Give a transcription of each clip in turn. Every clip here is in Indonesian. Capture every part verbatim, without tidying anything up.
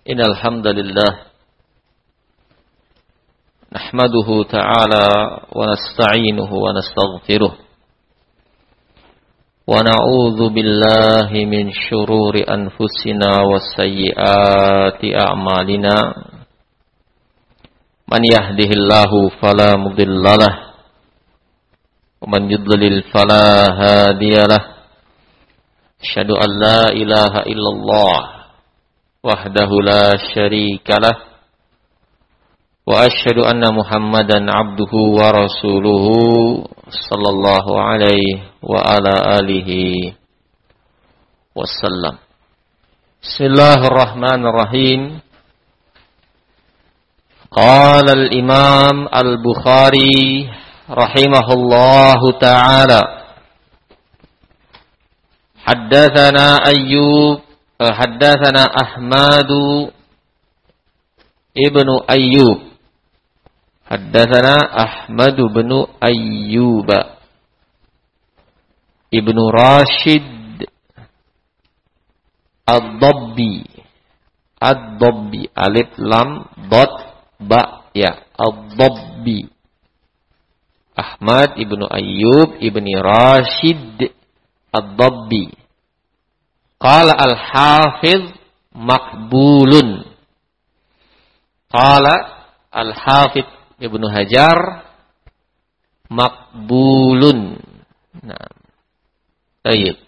Innal hamdalillah nahmaduhu ta'ala wa nasta'inuhu wa nastaghfiruh wa na'udzu billahi min shururi anfusina wa sayyiati a'malina man yahdihillahu fala mudhillalah wa man yudlil fala hadiyalah asyhadu an la ilaha illallah wahdahu la syarikalah wa asyhadu anna Muhammadan abduhu wa rasuluhu sallallahu alaihi wa ala alihi wasallam. Bismillahirrahmanirrahim. Qala al-Imam Al-Bukhari rahimahullahu ta'ala haddatsana Ayyub haddatsana Ahmadu ibnu Ayyub haddatsana Ahmadu ibnu Ayyub ibnu Rashid Ad-Dabbi Ad-Dabbi alif lam dot ba ya Ad-Dabbi Ahmad ibnu Ayyub ibni Rashid Ad-Dabbi. Qala al-Hafiz maqbulun. Qala al-Hafiz Ibnu Hajar maqbulun. Nah. Baik.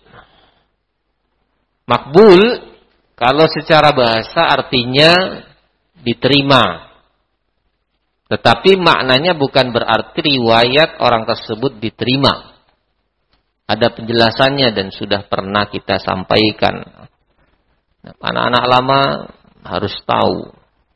Maqbul kalau secara bahasa artinya diterima. Tetapi maknanya bukan berarti riwayat orang tersebut diterima. Ada penjelasannya dan sudah pernah kita sampaikan. Nah, anak-anak lama harus tahu.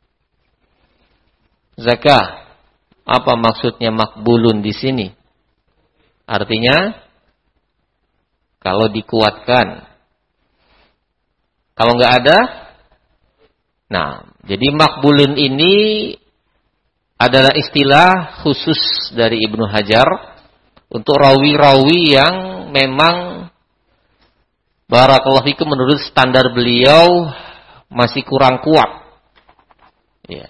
Zakah, apa maksudnya makbulun di sini? Artinya, kalau dikuatkan. Kalau nggak ada, nah, jadi makbulun ini adalah istilah khusus dari Ibnu Hajar untuk rawi-rawi yang memang barakallahu fikum menurut standar beliau masih kurang kuat. Ya.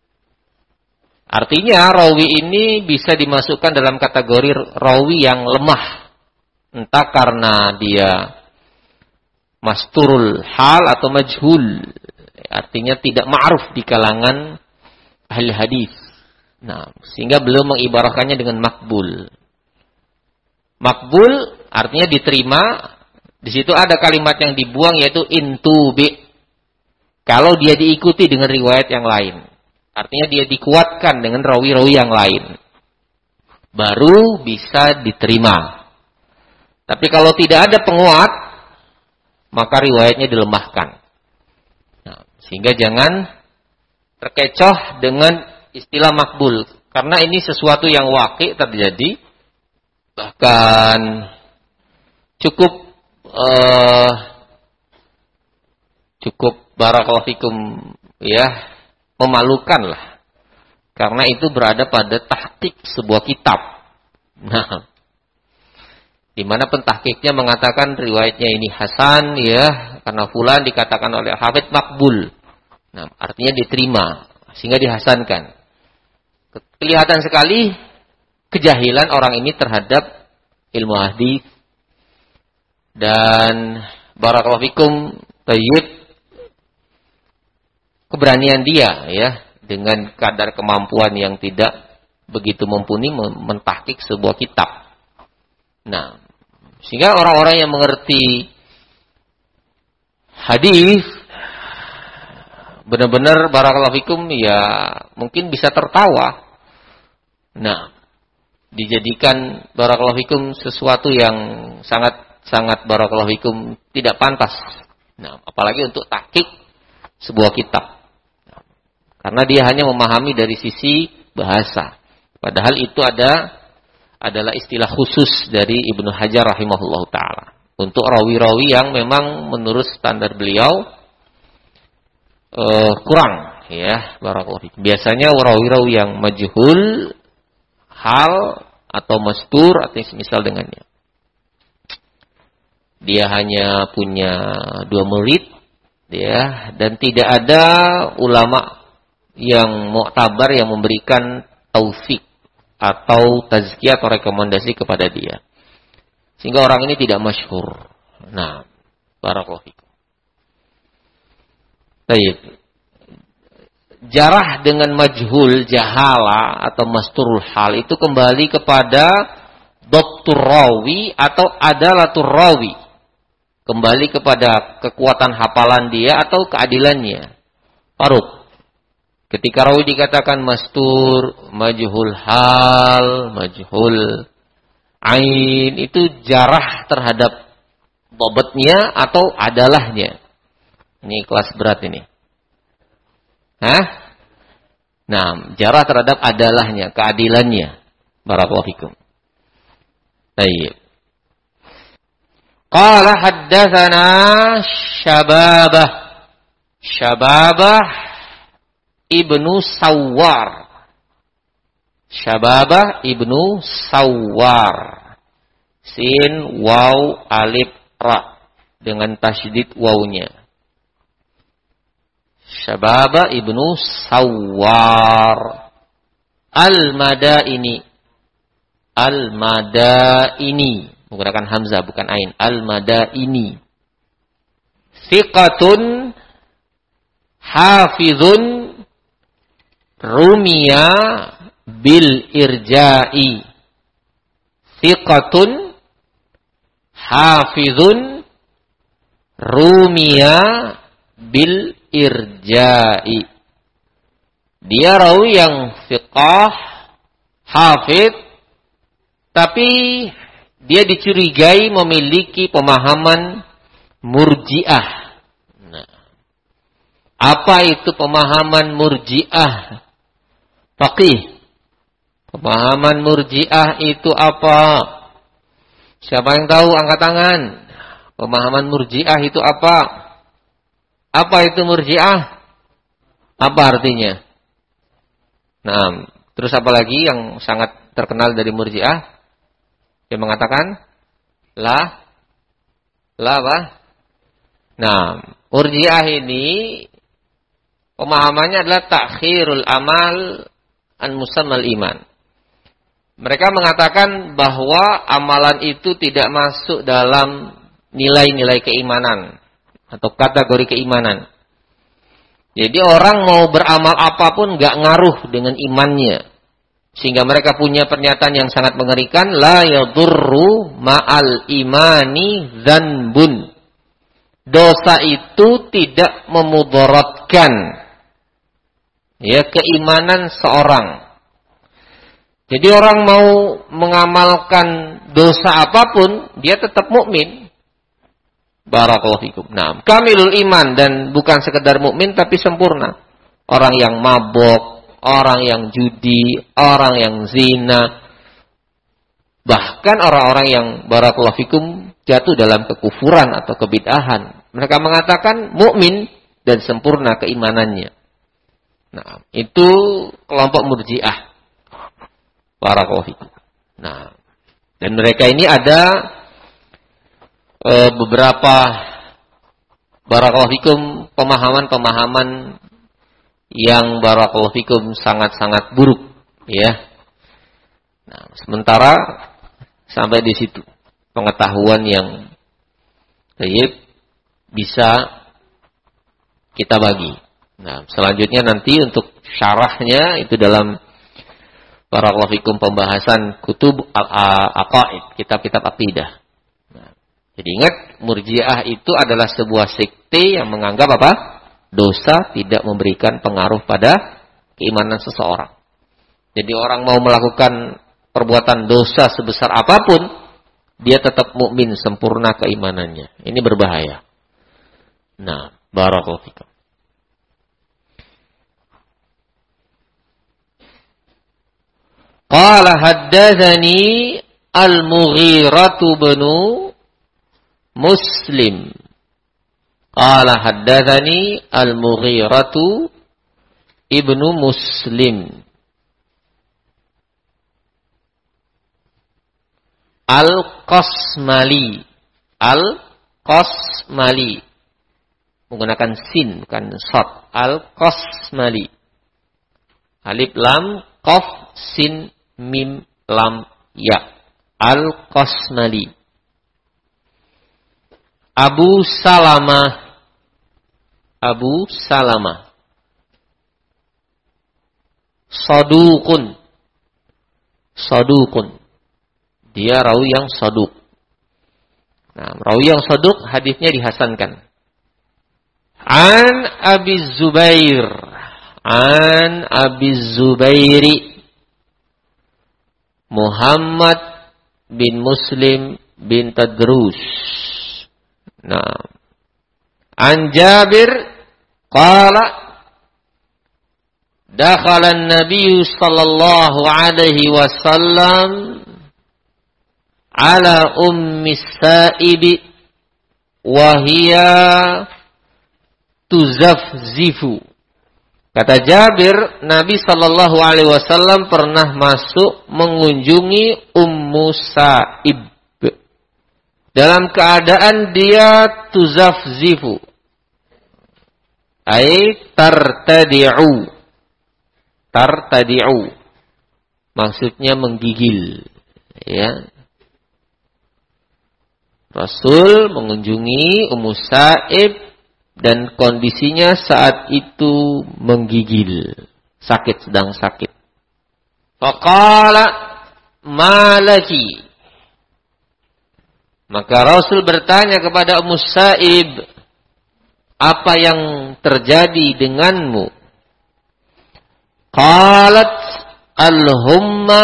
Artinya rawi ini bisa dimasukkan dalam kategori rawi yang lemah. Entah karena dia masturul hal atau majhul. Artinya tidak ma'ruf di kalangan ahli hadis. Nah, sehingga beliau mengibarahkannya dengan makbul. Makbul artinya diterima. Di situ ada kalimat yang dibuang yaitu intubi. Kalau dia diikuti dengan riwayat yang lain. Artinya dia dikuatkan dengan rawi-rawi yang lain. Baru bisa diterima. Tapi kalau tidak ada penguat, maka riwayatnya dilemahkan. Nah, sehingga jangan terkecoh dengan istilah makbul. Karena ini sesuatu yang waqi' terjadi. Bahkan cukup uh, cukup barakallahu fikum ya memalukan lah, karena itu berada pada tahqiq sebuah kitab. Nah, di mana pentahqiqnya mengatakan riwayatnya ini hasan ya karena fulan dikatakan oleh Hafidz makbul. Nah, artinya diterima sehingga dihasankan. Kelihatan sekali kejahilan orang ini terhadap ilmu hadis dan barakallahu fikum tayyib keberanian dia ya dengan kadar kemampuan yang tidak begitu mumpuni mentahqiq sebuah kitab. Nah, sehingga orang-orang yang mengerti hadis benar-benar barakallahu fikum ya mungkin bisa tertawa. Nah, dijadikan barakallahu fikum sesuatu yang sangat sangat barakallahu fikum tidak pantas. Nah, apalagi untuk tahqiq sebuah kitab. Nah, karena dia hanya memahami dari sisi bahasa. Padahal itu ada adalah istilah khusus dari Ibnu Hajar rahimahullahu taala untuk rawi-rawi yang memang menurut standar beliau uh, kurang ya barakallahu fikum. Biasanya rawi-rawi yang majhul hal atau mastur atau semisal dengannya. Dia hanya punya dua murid Ya, dan tidak ada ulama yang mu'tabar yang memberikan taufik atau tazkiyah atau rekomendasi kepada dia. Sehingga orang ini tidak masyhur. Nah, barakallahu fikum. Baik. Jarah dengan majhul, jahala atau masturul hal itu kembali kepada doktur rawi atau adalatur rawi. Kembali kepada kekuatan hafalan dia atau keadilannya. Faruk. Ketika rawi dikatakan mastur, majhul hal, majhul ain, itu jarah terhadap bobotnya atau adalahnya. Ini kelas berat ini. Hah? Nah, jarah terhadap adalahnya, keadilannya. Barakallahu fikum. Baik. Qala haddatsana Syababah. Syababah Ibnu Sawwar. Syababah Ibnu Sawwar. Sin waw alif ra dengan tasydid wawnya. Syababa Ibnu Sawwar Al-Madaini. Al-Madaini menggunakan hamzah bukan ain. Al-Madaini. Thiqatun hafizun rumiya bil irja'i. Thiqatun hafizun rumiya bil irja'i. Dia rawi yang fiqah, hafid, tapi dia dicurigai memiliki pemahaman murji'ah. Nah, apa itu pemahaman murji'ah? Faqih. Pemahaman murji'ah itu apa? Siapa yang tahu angkat tangan? Pemahaman murji'ah itu apa? Apa itu murji'ah? Apa artinya? Nah, terus apa lagi yang sangat terkenal dari murji'ah? Yang mengatakan la la apa? Nah, murji'ah ini pemahamannya adalah takhirul amal an musammal iman. Mereka mengatakan bahwa amalan itu tidak masuk dalam nilai-nilai keimanan atau kategori keimanan. Jadi orang mau beramal apapun gak ngaruh dengan imannya. Sehingga mereka punya pernyataan yang sangat mengerikan. La yadurru ma'al imani dzanbun. Dosa itu tidak memudaratkan ya keimanan seorang. Jadi orang mau mengamalkan dosa apapun, dia tetap mukmin. Barakallahu fikum. Nah, kamilul iman dan bukan sekedar mukmin tapi sempurna. Orang yang mabok, orang yang judi, orang yang zina, bahkan orang-orang yang barakallahu fikum jatuh dalam kekufuran atau kebid'ahan. Mereka mengatakan mukmin dan sempurna keimanannya. Nah, itu kelompok murji'ah. Barakallahu fikum. Nah, dan mereka ini ada E, beberapa barakallahu fikum pemahaman-pemahaman yang barakallahu fikum sangat-sangat buruk ya. Nah, sementara sampai di situ pengetahuan yang baik bisa kita bagi. Nah, selanjutnya nanti untuk syarahnya itu dalam barakallahu fikum pembahasan kutub al-aqaid, kitab-kitab akidah. Jadi ingat, murji'ah itu adalah sebuah sekte yang menganggap apa? Dosa tidak memberikan pengaruh pada keimanan seseorang. Jadi orang mau melakukan perbuatan dosa sebesar apapun, dia tetap mukmin sempurna keimanannya. Ini berbahaya. Nah, barakallahu fikum. Qala haddatsani al-Mughirah bin Muslim. Qala haddatsani al-Mughirah ibnu Muslim. Al-Qasmali. Al-Qasmali. Menggunakan sin, bukan shad. Al-Qasmali. Alif lam, qaf, sin, mim, lam, ya. Al-Qasmali. Abu Salamah. Abu Salamah. Sadukun. Sadukun. Dia rawi yang saduk. Nah, rawi yang saduk hadisnya dihasankan. An Abi Zubair. An Abi Zubairi. Muhammad bin Muslim bin Tadrus. Nah. An Jabir. Qala. Dakhala an-nabiy sallallahu alaihi wasallam ala ummi Sa'ib wa hiya tuzafzifu. Kata Jabir, Nabi sallallahu alaihi wasallam pernah masuk mengunjungi Ummu Sa'ib dalam keadaan dia tuzafzifu, ai tartadi'u. Tartadi'u maksudnya menggigil, ya. Rasul mengunjungi Ummu Sa'ib dan kondisinya saat itu menggigil, sakit, sedang sakit. Faqala malaki. Maka Rasul bertanya kepada Ummu Sa'ib, apa yang terjadi denganmu? Qalat al-humma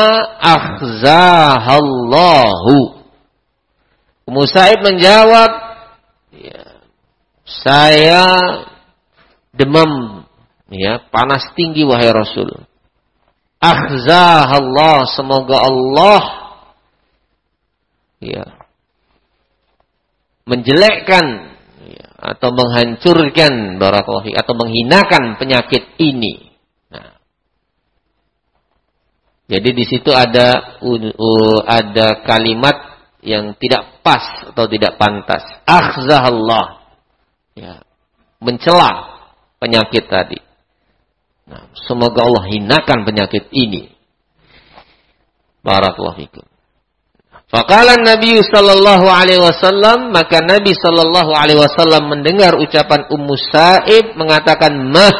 akhzahallahu. Ummu Sa'ib menjawab, ya, saya demam, ya, panas tinggi wahai Rasul. Akhzahallah, semoga Allah, ya, menjelekkan, ya, atau menghancurkan, barakallahu fiik, atau menghinakan penyakit ini. Nah, jadi di situ ada uh, ada kalimat yang tidak pas atau tidak pantas. Akhzahallah, ya, mencela penyakit tadi. Nah, semoga Allah hinakan penyakit ini. Barakallahu fikum. Faqala Nabi sallallahu alaihi wasallam, maka Nabi sallallahu alaihi wasallam mendengar ucapan Ummu Sa'ib mengatakan, "Mah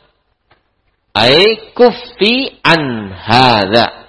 ai kuffi an hadza."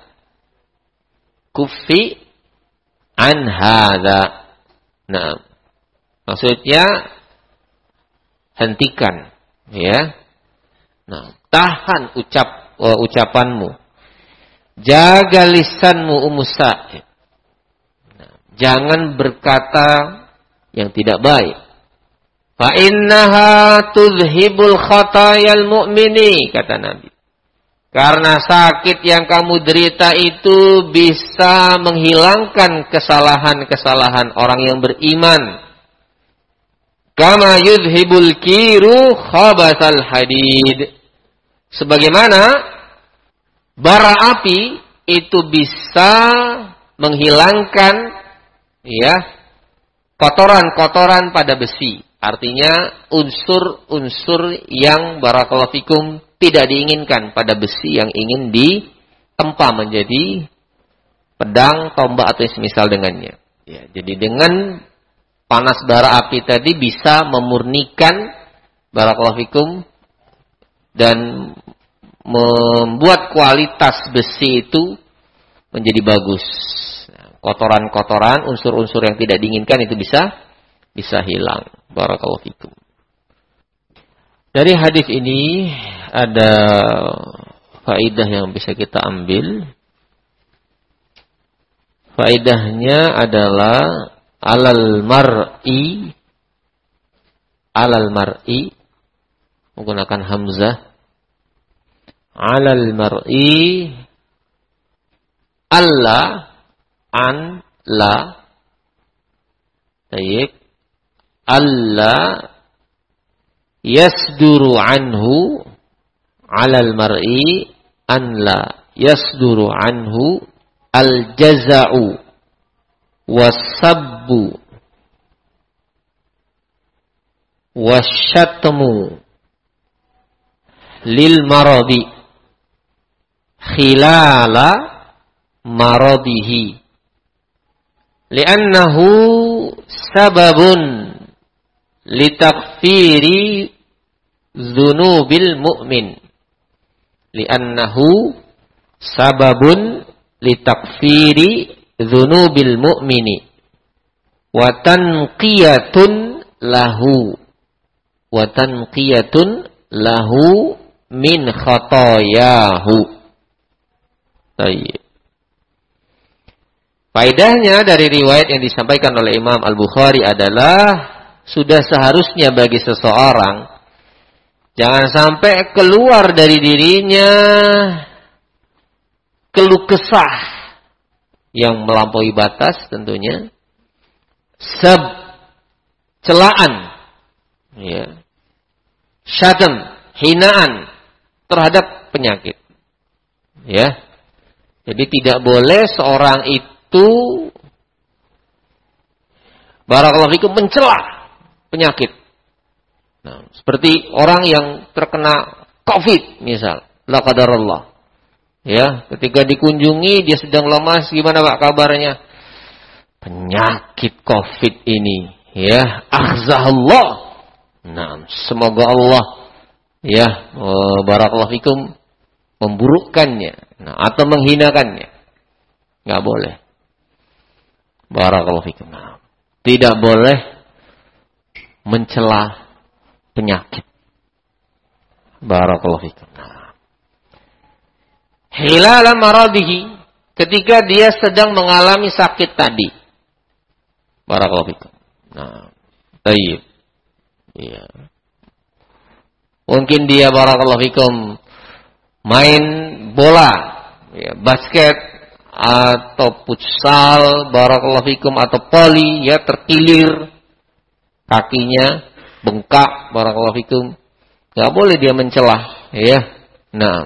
Kuffi an hadza. Nah, maksudnya hentikan, ya. Nah, tahan ucap uh, ucapanmu. Jaga lisanmu Ummu Sa'ib. Nah, jangan berkata yang tidak baik. Fa innaha tuzhibul khatayal mu'mini, kata Nabi. Karena sakit yang kamu derita itu bisa menghilangkan kesalahan-kesalahan orang yang beriman. Kama yuzhibul kiru khabathal hadid. Sebagaimana bara api itu bisa menghilangkan, ya, kotoran-kotoran pada besi. Artinya unsur-unsur yang barakallahu fikum tidak diinginkan pada besi yang ingin ditempa menjadi pedang, tombak atau semisal dengannya. Ya, jadi dengan panas bara api tadi bisa memurnikan barakallahu fikum dan membuat kualitas besi itu menjadi bagus. Kotoran-kotoran, unsur-unsur yang tidak diinginkan itu bisa bisa hilang. Barakallahu fikum. Dari hadis ini ada faedah yang bisa kita ambil. Faedahnya adalah alal mar'i, alal mar'i menggunakan hamzah, alal mar'i alla an la, baik, alla yasduru anhu, alal mar'i an la yasduru anhu al-jaza'u was-sabbu. wasyatmu lil maradi khilala maradihi li'annahu sababun litakfiri dzunubil mu'min li'annahu sababun litakfiri dzunubil mu'mini wa tanqiyatun lahu wa tanqiyatun lahu min khatayahu. Baik. Faedahnya dari riwayat yang disampaikan oleh Imam Al-Bukhari adalah sudah seharusnya bagi seseorang jangan sampai keluar dari dirinya keluh kesah yang melampaui batas tentunya, sab, celaan, ya, syatm, hinaan terhadap penyakit, ya. Jadi tidak boleh seorang itu barakallahu fikum mencela penyakit. Nah, seperti orang yang terkena COVID misal, la qadarullah. Ya, ketika dikunjungi dia sedang lemas, gimana Pak kabarnya? Penyakit COVID ini, ya, akhzahullah. Nah, semoga Allah ya, oh, barakallahu fikum memburukkannya, nah, atau menghinakannya. Enggak boleh. Barakallahu fikum. Nah, tidak boleh mencela penyakit. Barakallahu fikum. Nah, hilala maradihi, ketika dia sedang mengalami sakit tadi. Barakallahu fikum. Nah, baik. Iya. Mungkin dia barakallahu fikum main bola, ya, basket atau futsal, barakallahu fikum, atau voli, ya, terkilir kakinya, bengkak, barakallahu fikum. Enggak boleh dia mencela, ya. Nah,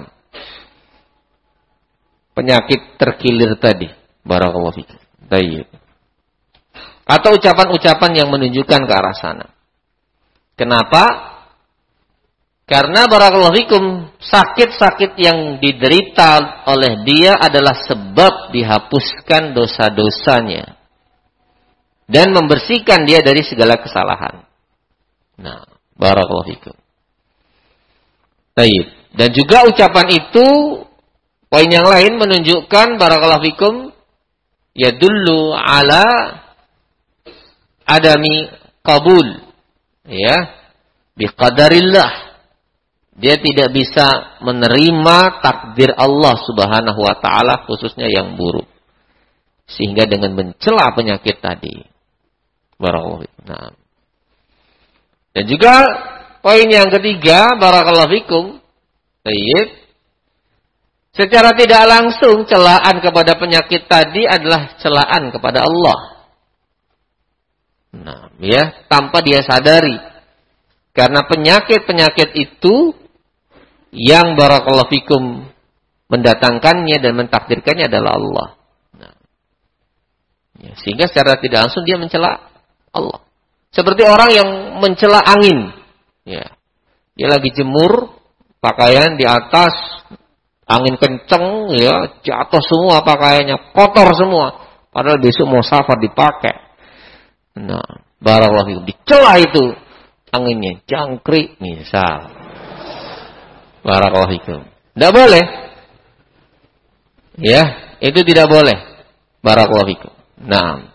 penyakit terkilir tadi, barakallahu fikum. Baik. Atau ucapan-ucapan yang menunjukkan ke arah sana. Kenapa? Karena barakallahu fikum, sakit-sakit yang diderita oleh dia adalah sebab dihapuskan dosa-dosanya dan membersihkan dia dari segala kesalahan. Nah, barakallahu fikum. Baik. Dan juga ucapan itu, poin yang lain menunjukkan barakallahu fikum, yadullu ala adami qabul, ya, biqadarillah. Dia tidak bisa menerima takdir Allah Subhanahu wa taala, khususnya yang buruk. Sehingga dengan mencela penyakit tadi. Barakallahu fikum. Nah. Dan juga poin yang ketiga, barakallahu fikum. Baik. Secara tidak langsung celaan kepada penyakit tadi adalah celaan kepada Allah. Nah, ya, tanpa dia sadari. Karena penyakit-penyakit itu yang barakallahu fikum mendatangkannya dan mentakdirkannya adalah Allah. Nah, ya, sehingga secara tidak langsung dia mencela Allah. Seperti orang yang mencela angin. Ya, dia lagi jemur pakaian di atas, angin kenceng, ya, jatuh semua pakaiannya, kotor semua. Padahal besok mau safar dipakai. Nah, barakallahu fikum, dicela itu anginnya, jangkrik misal. Barakallahu fikum. Tidak boleh. Ya, itu tidak boleh. Barakallahu fikum. Nah,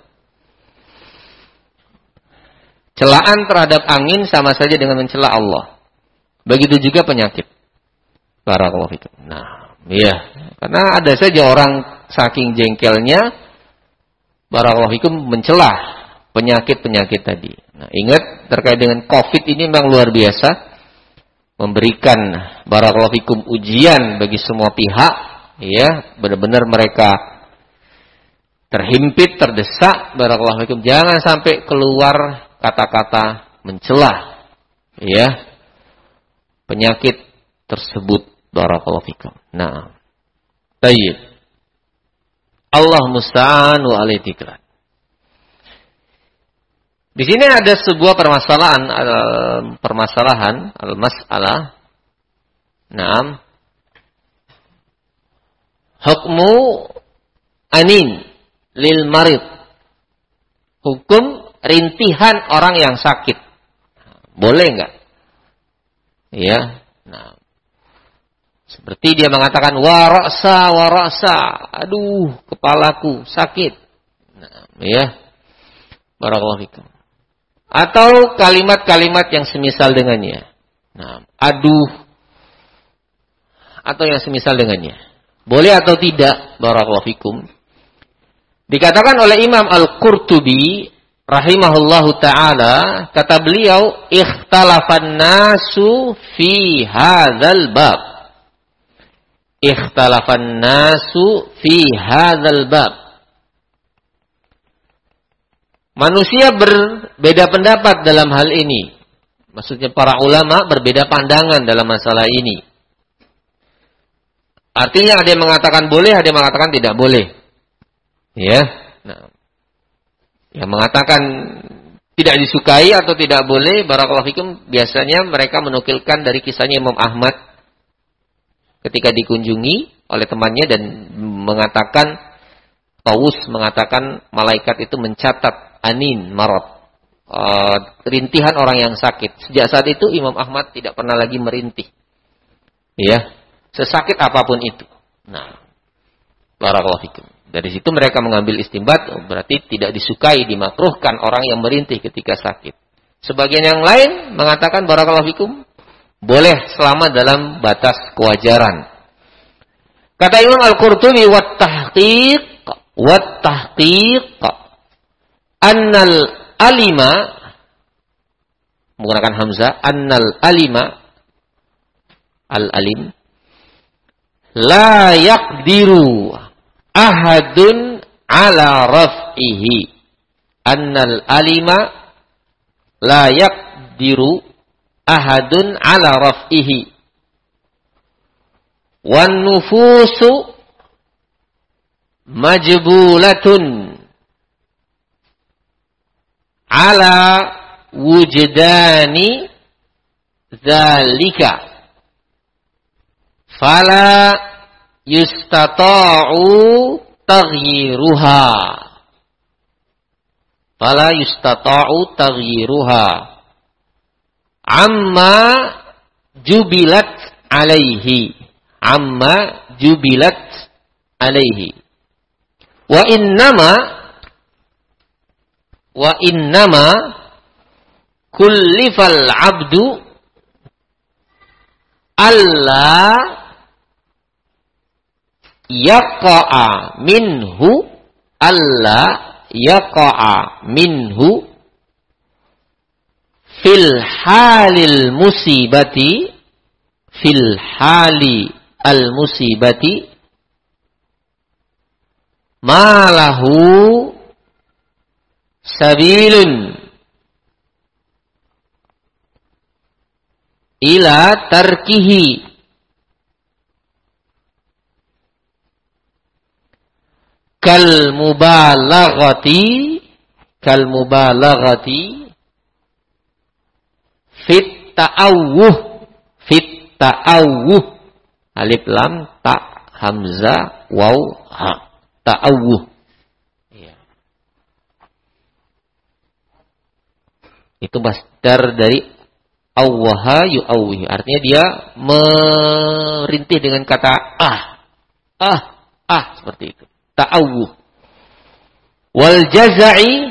celaan terhadap angin sama saja dengan mencela Allah. Begitu juga penyakit. Barakallahu fikum. Nah, iya. Karena ada saja orang saking jengkelnya, barakallahu fikum, mencela penyakit-penyakit tadi. Nah, ingat terkait dengan COVID ini memang luar biasa. Memberikan barakallahu fikum ujian bagi semua pihak, ya, benar-benar mereka terhimpit, terdesak, barakallahu fikum. Jangan sampai keluar kata-kata mencela, ya, penyakit tersebut, barakallahu fikum. Nah, baik. Allah musta'an wa alaihi tikran. Di sini ada sebuah permasalahan, permasalahan al-mas'alah. Naam. Hukmu anin lil marid. Hukum rintihan orang yang sakit. Boleh enggak? Ya. Nah. Seperti dia mengatakan warasa warasa, aduh kepalaku sakit. Nah, ya. Barakallahu fikum. Atau kalimat-kalimat yang semisal dengannya. Nah, aduh atau yang semisal dengannya. Boleh atau tidak? Barakallahu fikum. Dikatakan oleh Imam Al-Qurtubi rahimahullahu ta'ala, kata beliau, ikhtalafan nasu fi hadzal bab. Ikhtalafan nasu fi hadzal bab. Manusia berbeda pendapat dalam hal ini. Maksudnya para ulama berbeda pandangan dalam masalah ini. Artinya ada yang mengatakan boleh, ada yang mengatakan tidak boleh. Ya. Nah, yang mengatakan tidak disukai atau tidak boleh, barakallahu fikum, biasanya mereka menukilkan dari kisahnya Imam Ahmad ketika dikunjungi oleh temannya dan mengatakan, Tawus mengatakan malaikat itu mencatat anin marad, uh, rintihan orang yang sakit. Sejak saat itu Imam Ahmad tidak pernah lagi merintih. Ya, sesakit apapun itu. Nah, barakallahu fikum. Dari situ mereka mengambil istimbat, oh, berarti tidak disukai, dimakruhkan orang yang merintih ketika sakit. Sebagian yang lain mengatakan barakallahu fikum, boleh selama dalam batas kewajaran. Kata Imam Al-Qurtubi, wat tahqiq wat tahqiq annal alima, menggunakan hamzah, annal alima, al-alim, la yaqdiru ahadun ala raf'ihi. Annal alima la yaqdiru ahadun ala raf'ihi. Wan nufusu majbulatun ala wujdani dzalika. Fala yustata'u taghyiruha. Fala yustata'u taghyiruha. Amma jubilat alaihi. Amma jubilat alaihi. Wa innama wa innama kullifal abdu alla yaqa'a minhu alla yaqa'a minhu fil halil musibati fil hali al musibati ma lahu sabilun ila tarkihi kal mubalaghati kal mubalaghati fit ta'awuh fit ta'awuh, alif lam ta hamzah waw ha, ta'awuh. Ya. Itu masdar dari awwaha yu'awwih, artinya dia merintih dengan kata ah ah ah, seperti itu, ta'awuh. Wal jaza'i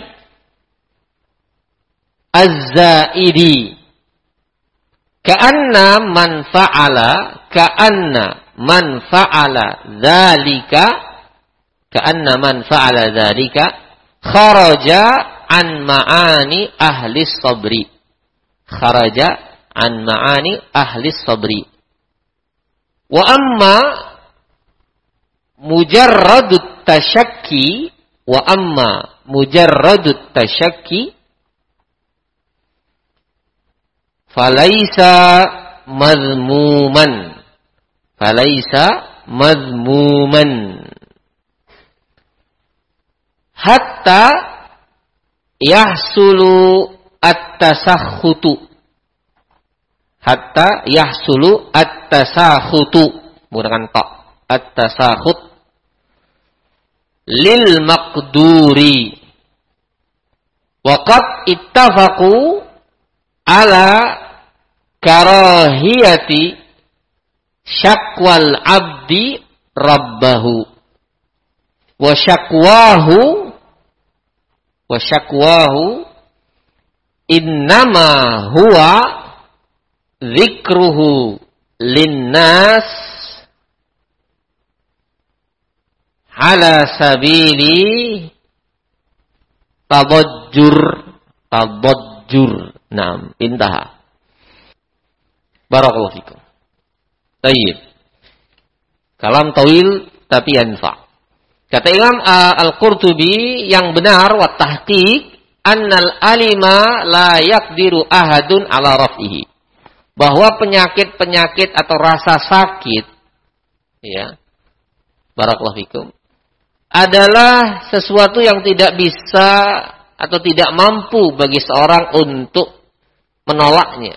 az-zaidi ka'anna man fa'ala ka'anna man fa'ala dzalika ka'anna man fa'ala dzalika kharaja an ma'ani ahli sabri kharaja an ma'ani ahli sabri. Wa amma mujarradut tashakki wa amma mujarradut tashakki falaisa mazmuman falaisa mazmuman hatta yahsulu at-tasakhutu. Hatta yahsulu at-tasakhutu. Menggunakan ta. At-tasakhut. Lil maqduri. Waqad ittafaqu ala karahiyati syakwal abdi rabbahu wa syakwahu wa syakwahu innama huwa dzikruhu linnas ala sabili tabajjur tabajjur. Naam, intaha. Barakallahu fikum. Tayyib. Kalam tawil tapi yanfa. Kata Imam Al-Qurtubi yang benar wa tahqiq annal alima la yaqdiru ahadun ala raf'ihi. Bahwa penyakit-penyakit atau rasa sakit ya. Barakallahu fikum. Adalah sesuatu yang tidak bisa atau tidak mampu bagi seorang untuk menolaknya.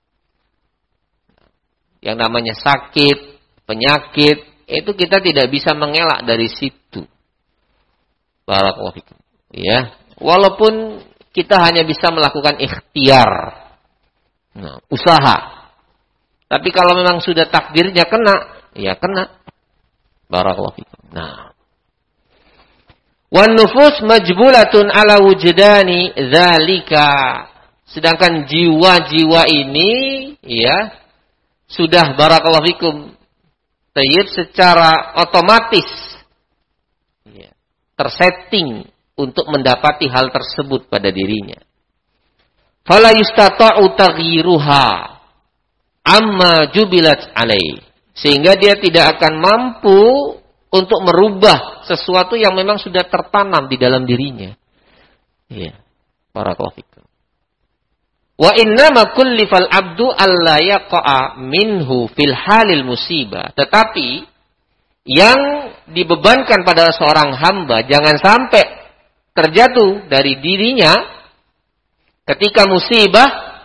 Yang namanya sakit, penyakit, itu kita tidak bisa mengelak dari situ. Barakallahu fikum. Ya, walaupun kita hanya bisa melakukan ikhtiar, nah, usaha. Tapi kalau memang sudah takdirnya kena, ya kena. Barakallahu fikum. Nah, wan nufus majbulatun ala wujdani dzalika. Sedangkan jiwa-jiwa ini ya sudah barakallahu fikum tayyib secara otomatis ya, tersetting untuk mendapati hal tersebut pada dirinya. Fala yustata'u taghyiruha amma jubilat alai. Sehingga dia tidak akan mampu untuk merubah sesuatu yang memang sudah tertanam di dalam dirinya. Iya. Barakallahu fikum. Wa innama kullifal abdu alla yaqa'a minhu fil halil musibah. Tetapi yang dibebankan pada seorang hamba jangan sampai terjatuh dari dirinya ketika musibah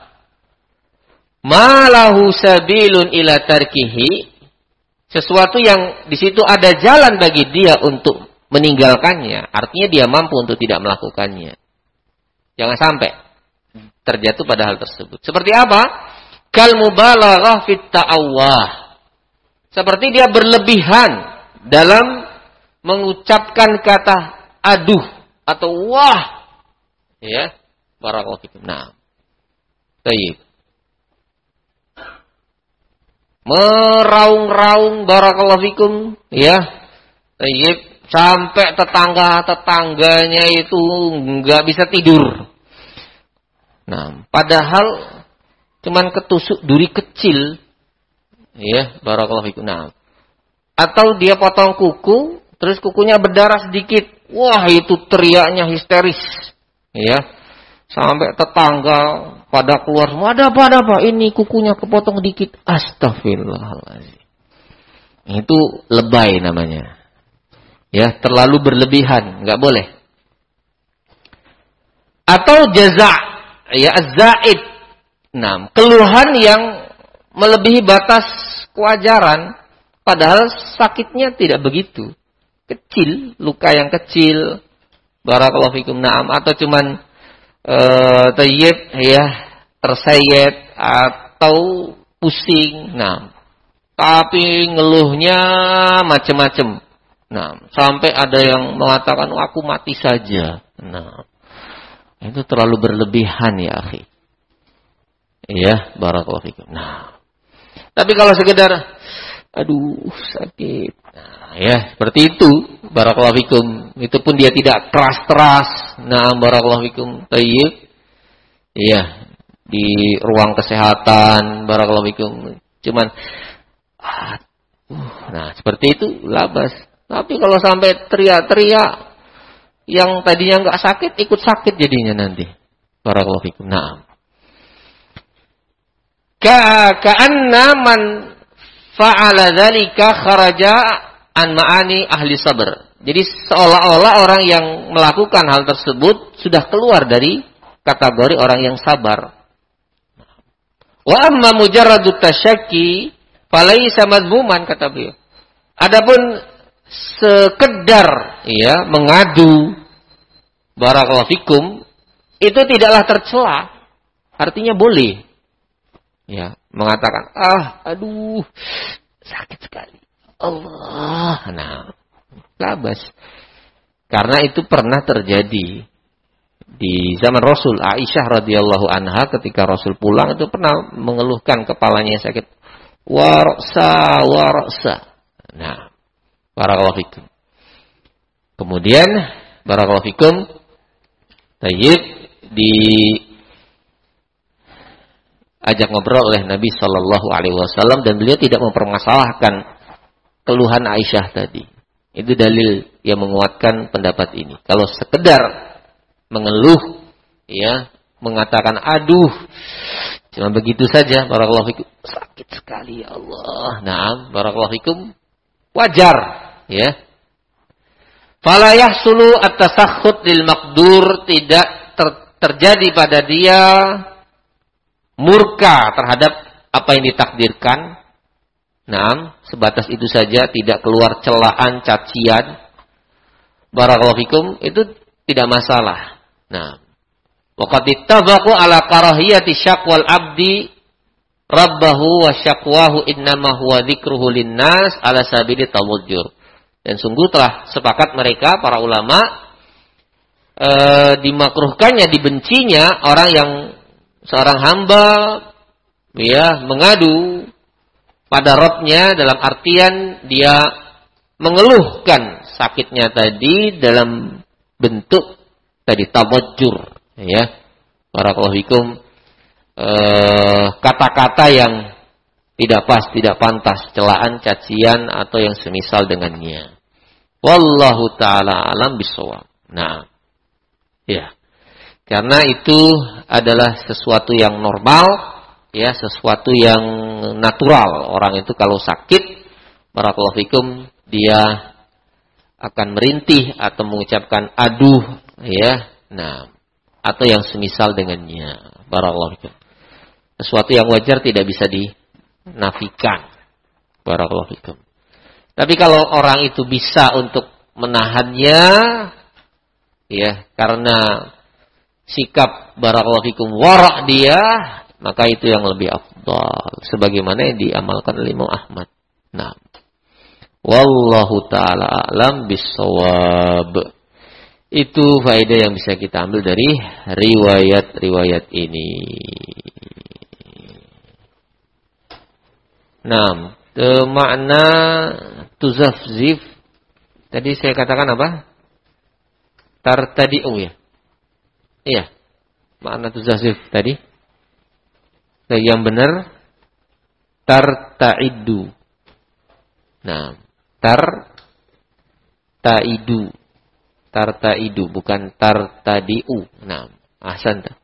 malahu sabilun ila tarkihi, sesuatu yang di situ ada jalan bagi dia untuk meninggalkannya, artinya dia mampu untuk tidak melakukannya. Jangan sampai terjatuh pada hal tersebut. Seperti apa? Kal mubalaghah fit ta'awwah. Seperti dia berlebihan dalam mengucapkan kata aduh atau wah. Ya, barakallahu fikum. Nah. Baik. Meraung-raung barakallahu fikum, ya. Baik, sampai tetangga-tetangganya itu enggak bisa tidur. Nah, padahal cuman ketusuk duri kecil, ya, barakallahu fikum. Nah, atau dia potong kuku, terus kukunya berdarah sedikit, wah itu teriaknya histeris, ya, sampai tetangga pada keluar semua, ada apa, ada apa, ini kukunya kepotong dikit, astagfirullahaladzim. Itu lebay namanya, ya, terlalu berlebihan, nggak boleh. Atau jaza'. Ya, az-zaid. Nah, keluhan yang melebihi batas kewajaran, padahal sakitnya tidak begitu. Kecil, luka yang kecil. Barakallahu fikum. Naam, atau cuman eh tayyib ya, tersayat atau pusing. Nah, tapi ngeluhnya macam-macam. Nah, sampai ada yang mengatakan, oh, aku mati saja. Nah, itu terlalu berlebihan ya, akhi. Iya, barakallahu fikum. Nah, tapi kalau sekedar aduh sakit, nah, ya seperti itu, barakallahu fikum. Itu pun dia tidak keras-keras. Nah, barakallahu fikum. Tayyib. Iya, di ruang kesehatan, barakallahu fikum. Cuman uh, nah, seperti itu labas. Tapi kalau sampai teriak-teriak, yang tadinya enggak sakit ikut sakit jadinya nanti. Barakallahu fikum. Naam. Ka ka'anna man fa'ala dzalika kharaja an ma'ani ahli sabr. Jadi seolah-olah orang yang melakukan hal tersebut sudah keluar dari kategori orang yang sabar. Wa amma mujarradut tasyakki falaisa madhmuman, kata beliau. Adapun sekedar ya mengadu barakallahu fikum itu tidaklah tercela. Artinya boleh. Ya, mengatakan, "Ah, aduh, sakit sekali." Allah. Nah, labas. Karena itu pernah terjadi di zaman Rasul. Aisyah radhiyallahu anha ketika Rasul pulang itu pernah mengeluhkan kepalanya yang sakit. Warsa, warsa. Nah, barakallahu fikum. Kemudian barakallahu fikum, tayyib di ajak ngobrol oleh Nabi Shallallahu Alaihi Wasallam dan beliau tidak mempermasalahkan keluhan Aisyah tadi. Itu dalil yang menguatkan pendapat ini. Kalau sekedar mengeluh, ya, mengatakan aduh, cuma begitu saja, barakallahu fikum, sakit sekali ya Allah. Naam, barakallahu fikum, wajar, ya. Fala yahsulu at-tasakhut lil maqdur, tidak ter- terjadi pada dia murka terhadap apa yang ditakdirkan. Naam, sebatas itu saja, tidak keluar celaan, cacian. Barakallahu fikum, itu tidak masalah. Nah, waqad ittafaqu ala karahiyati syakwal abdi rabbahu wa syakwahu innama huwa dzikruhu linnas ala sabili tawajjur. Dan sungguh telah sepakat mereka para ulama e, dimakruhkannya, dibencinya orang yang seorang hamba ya mengadu pada Rabbnya, dalam artian dia mengeluhkan sakitnya tadi dalam bentuk tadi tawajjur, ya, barakallahu fikum, eh, kata-kata yang tidak pas, tidak pantas, celaan, cacian atau yang semisal dengannya. Wallahu taala alam bisawab. Nah, ya, karena itu adalah sesuatu yang normal, ya, sesuatu yang natural. Orang itu kalau sakit, barakallahu fikum, dia akan merintih atau mengucapkan aduh, ya, nah, atau yang semisal dengannya. Barakallahu fikum. Sesuatu yang wajar tidak bisa dinafikan. Barakallahu fikum. Tapi kalau orang itu bisa untuk menahannya, ya, karena sikap barakallahu fikum wara' dia, maka itu yang lebih afdal, sebagaimana yang diamalkan oleh Imam Ahmad. Nah, wallahu taala a'lam bissawab. Itu faedah yang bisa kita ambil dari riwayat-riwayat ini. Nah, makna tuzafzif tadi saya katakan apa? Tartadi'u, ya. Iya. Makna tuzafzif tadi. Yang benar tarta'idu. Nah, tarta'idu. Tarta'idu bukan tartadi'u. Nah, ahsanta.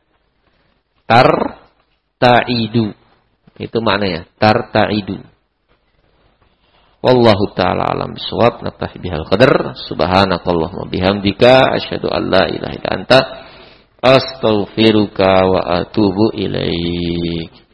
Tarta'idu. Itu maknanya, tarta'idu. Wallahu ta'ala alam bisawab. Nattahi bihal qadar. Subhanakallahumma bihamdika asyhadu an la ilaha illa anta astaghfiruka wa atubu ilaik.